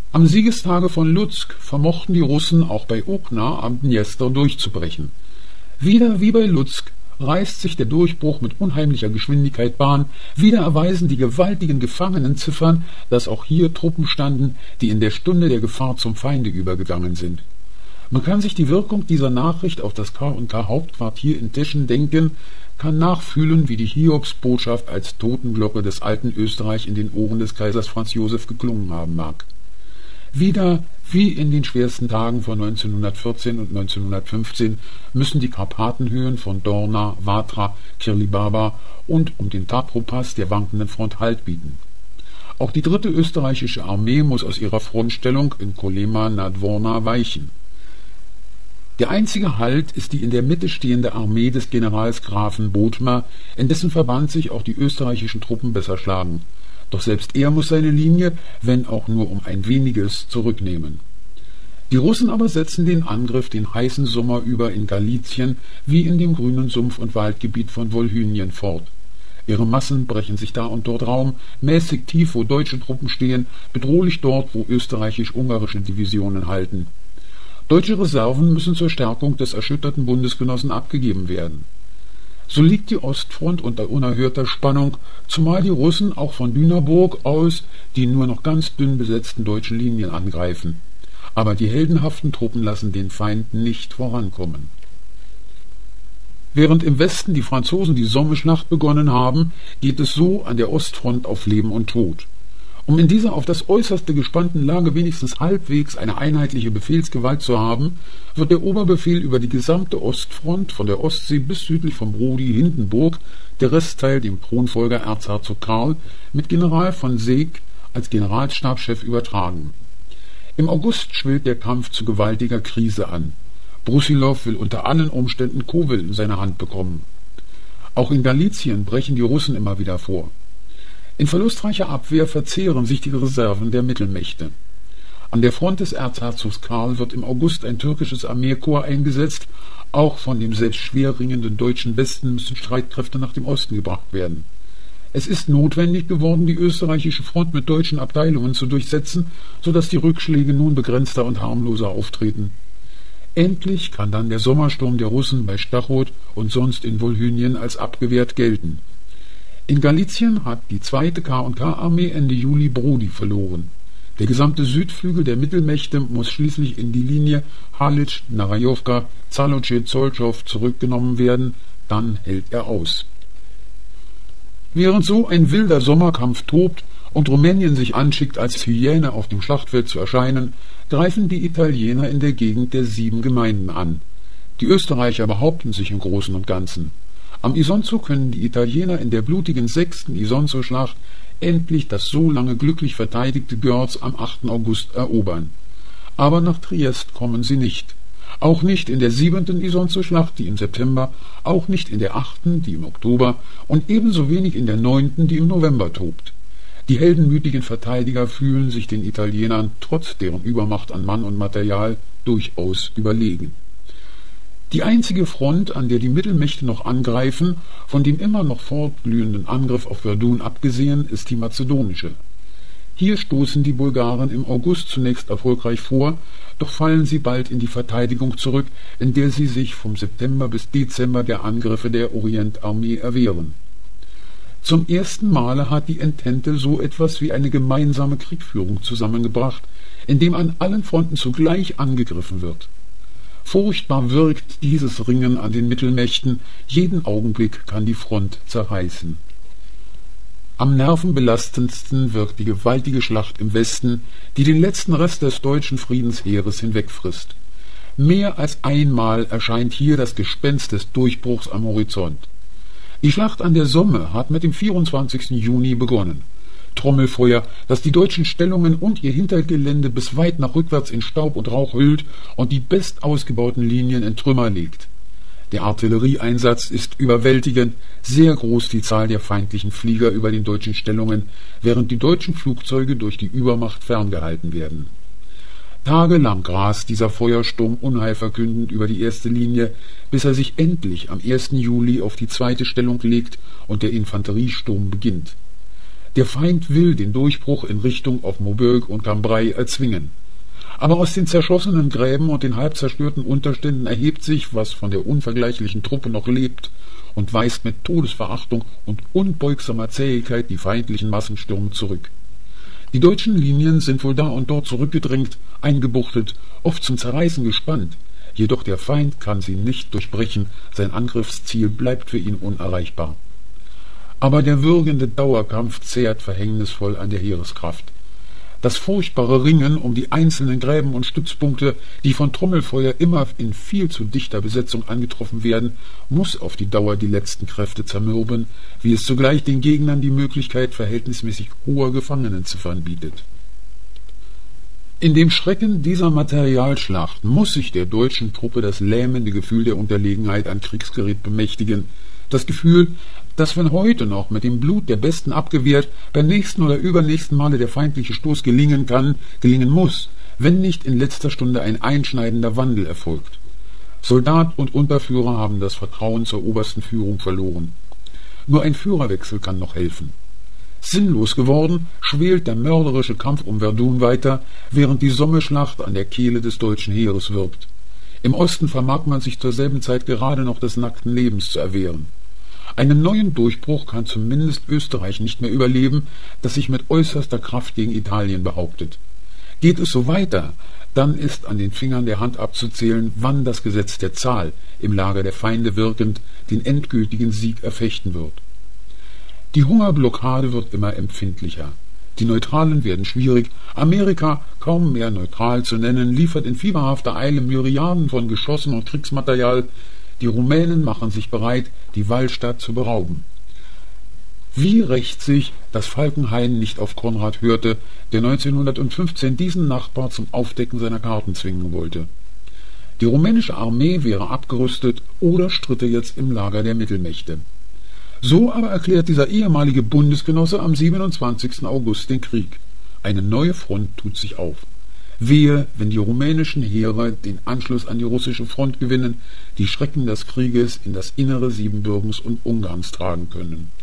Am Siegestage von Lutsk vermochten die Russen auch bei Okna am Dniester durchzubrechen. Wieder wie bei Lutsk reißt sich der Durchbruch mit unheimlicher Geschwindigkeit Bahn, wieder erweisen die gewaltigen Gefangenenziffern, dass auch hier Truppen standen, die in der Stunde der Gefahr zum Feinde übergegangen sind. Man kann sich die Wirkung dieser Nachricht auf das K&K Hauptquartier in Teschen denken, kann nachfühlen, wie die Hiobsbotschaft als Totenglocke des alten Österreich in den Ohren des Kaisers Franz Josef geklungen haben mag. Wieder wie in den schwersten Tagen von 1914 und 1915 müssen die Karpatenhöhen von Dorna, Vatra, Kirlibaba und um den Tapropass der wankenden Front Halt bieten. Auch die 3. österreichische Armee muss aus ihrer Frontstellung in Kolyma nad Vorna weichen. Der einzige Halt ist die in der Mitte stehende Armee des Generals Grafen Bothmer, in dessen Verband sich auch die österreichischen Truppen besser schlagen. Doch selbst er muss seine Linie, wenn auch nur um ein weniges, zurücknehmen. Die Russen aber setzen den Angriff den heißen Sommer über in Galizien wie in dem grünen Sumpf- und Waldgebiet von Wolhynien fort. Ihre Massen brechen sich da und dort Raum, mäßig tief, wo deutsche Truppen stehen, bedrohlich dort, wo österreichisch-ungarische Divisionen halten. Deutsche Reserven müssen zur Stärkung des erschütterten Bundesgenossen abgegeben werden. So liegt die Ostfront unter unerhörter Spannung, zumal die Russen auch von Dünaburg aus die nur noch ganz dünn besetzten deutschen Linien angreifen. Aber die heldenhaften Truppen lassen den Feind nicht vorankommen. Während im Westen die Franzosen die Sommeschlacht begonnen haben, geht es so an der Ostfront auf Leben und Tod. Um in dieser auf das Äußerste gespannten Lage wenigstens halbwegs eine einheitliche Befehlsgewalt zu haben, wird der Oberbefehl über die gesamte Ostfront von der Ostsee bis südlich vom Brody Hindenburg, der Restteil dem Thronfolger Erzherzog Karl, mit General von Seecke als Generalstabschef übertragen. Im August schwillt der Kampf zu gewaltiger Krise an. Brussilow will unter allen Umständen Kowel in seine Hand bekommen. Auch in Galizien brechen die Russen immer wieder vor. In verlustreicher Abwehr verzehren sich die Reserven der Mittelmächte. An der Front des Erzherzogs Karl wird im August ein türkisches Armeekorps eingesetzt, auch von dem selbst schwer ringenden deutschen Westen müssen Streitkräfte nach dem Osten gebracht werden. Es ist notwendig geworden, die österreichische Front mit deutschen Abteilungen zu durchsetzen, sodass die Rückschläge nun begrenzter und harmloser auftreten. Endlich kann dann der Sommersturm der Russen bei Stachod und sonst in Wolhynien als abgewehrt gelten. In Galizien hat die 2. K&K-Armee Ende Juli Brody verloren. Der gesamte Südflügel der Mittelmächte muss schließlich in die Linie Halic, Narajowka, Zaloce, Zolchow zurückgenommen werden, dann hält er aus. Während so ein wilder Sommerkampf tobt und Rumänien sich anschickt, als Hyäne auf dem Schlachtfeld zu erscheinen, greifen die Italiener in der Gegend der 7 Gemeinden an. Die Österreicher behaupten sich im Großen und Ganzen. Am Isonzo können die Italiener in der blutigen 6. Isonzo-Schlacht endlich das so lange glücklich verteidigte Görz am 8. August erobern. Aber nach Triest kommen sie nicht. Auch nicht in der 7. Isonzo-Schlacht, die im September, auch nicht in der 8., die im Oktober und ebenso wenig in der 9., die im November tobt. Die heldenmütigen Verteidiger fühlen sich den Italienern trotz deren Übermacht an Mann und Material durchaus überlegen. Die einzige Front, an der die Mittelmächte noch angreifen, von dem immer noch fortglühenden Angriff auf Verdun abgesehen, ist die mazedonische. Hier stoßen die Bulgaren im August zunächst erfolgreich vor, doch fallen sie bald in die Verteidigung zurück, in der sie sich vom September bis Dezember der Angriffe der Orientarmee erwehren. Zum ersten Male hat die Entente so etwas wie eine gemeinsame Kriegführung zusammengebracht, indem an allen Fronten zugleich angegriffen wird. Furchtbar wirkt dieses Ringen an den Mittelmächten, jeden Augenblick kann die Front zerreißen. Am nervenbelastendsten wirkt die gewaltige Schlacht im Westen, die den letzten Rest des deutschen Friedensheeres hinwegfrisst. Mehr als einmal erscheint hier das Gespenst des Durchbruchs am Horizont. Die Schlacht an der Somme hat mit dem 24. Juni begonnen. Trommelfeuer, das die deutschen Stellungen und ihr Hintergelände bis weit nach rückwärts in Staub und Rauch hüllt und die bestausgebauten Linien in Trümmer legt. Der Artillerieeinsatz ist überwältigend, sehr groß die Zahl der feindlichen Flieger über den deutschen Stellungen, während die deutschen Flugzeuge durch die Übermacht ferngehalten werden. Tagelang rast dieser Feuersturm unheilverkündend über die erste Linie, bis er sich endlich am 1. Juli auf die 2. Stellung legt und der Infanteriesturm beginnt. Der Feind will den Durchbruch in Richtung auf Maubeuge und Cambrai erzwingen. Aber aus den zerschossenen Gräben und den halb zerstörten Unterständen erhebt sich, was von der unvergleichlichen Truppe noch lebt, und weist mit Todesverachtung und unbeugsamer Zähigkeit die feindlichen Massenstürme zurück. Die deutschen Linien sind wohl da und dort zurückgedrängt, eingebuchtet, oft zum Zerreißen gespannt, jedoch der Feind kann sie nicht durchbrechen, sein Angriffsziel bleibt für ihn unerreichbar. Aber der würgende Dauerkampf zehrt verhängnisvoll an der Heereskraft. Das furchtbare Ringen um die einzelnen Gräben und Stützpunkte, die von Trommelfeuer immer in viel zu dichter Besetzung angetroffen werden, muss auf die Dauer die letzten Kräfte zermürben, wie es zugleich den Gegnern die Möglichkeit verhältnismäßig hoher Gefangenenziffern bietet. In dem Schrecken dieser Materialschlacht muss sich der deutschen Truppe das lähmende Gefühl der Unterlegenheit an Kriegsgerät bemächtigen, das Gefühl, dass wenn heute noch mit dem Blut der Besten abgewehrt beim nächsten oder übernächsten Male der feindliche Stoß gelingen muss, wenn nicht in letzter Stunde ein einschneidender Wandel erfolgt. Soldat und Unterführer haben das Vertrauen zur obersten Führung verloren. Nur ein Führerwechsel kann noch helfen. Sinnlos geworden, schwelt der mörderische Kampf um Verdun weiter, während die Sommerschlacht an der Kehle des deutschen Heeres wirbt. Im Osten vermag man sich zur selben Zeit gerade noch des nackten Lebens zu erwehren. Einen neuen Durchbruch kann zumindest Österreich nicht mehr überleben, das sich mit äußerster Kraft gegen Italien behauptet. Geht es so weiter, dann ist an den Fingern der Hand abzuzählen, wann das Gesetz der Zahl, im Lager der Feinde wirkend, den endgültigen Sieg erfechten wird. Die Hungerblockade wird immer empfindlicher. Die Neutralen werden schwierig. Amerika, kaum mehr neutral zu nennen, liefert in fieberhafter Eile Myriaden von Geschossen und Kriegsmaterial. Die Rumänen machen sich bereit, die Walstatt zu berauben. Wie rächt sich, dass Falkenhayn nicht auf Konrad hörte, der 1915 diesen Nachbar zum Aufdecken seiner Karten zwingen wollte. Die rumänische Armee wäre abgerüstet oder stritte jetzt im Lager der Mittelmächte. So aber erklärt dieser ehemalige Bundesgenosse am 27. August den Krieg. Eine neue Front tut sich auf. Wehe, wenn die rumänischen Heere den Anschluss an die russische Front gewinnen, die Schrecken des Krieges in das Innere Siebenbürgens und Ungarns tragen können.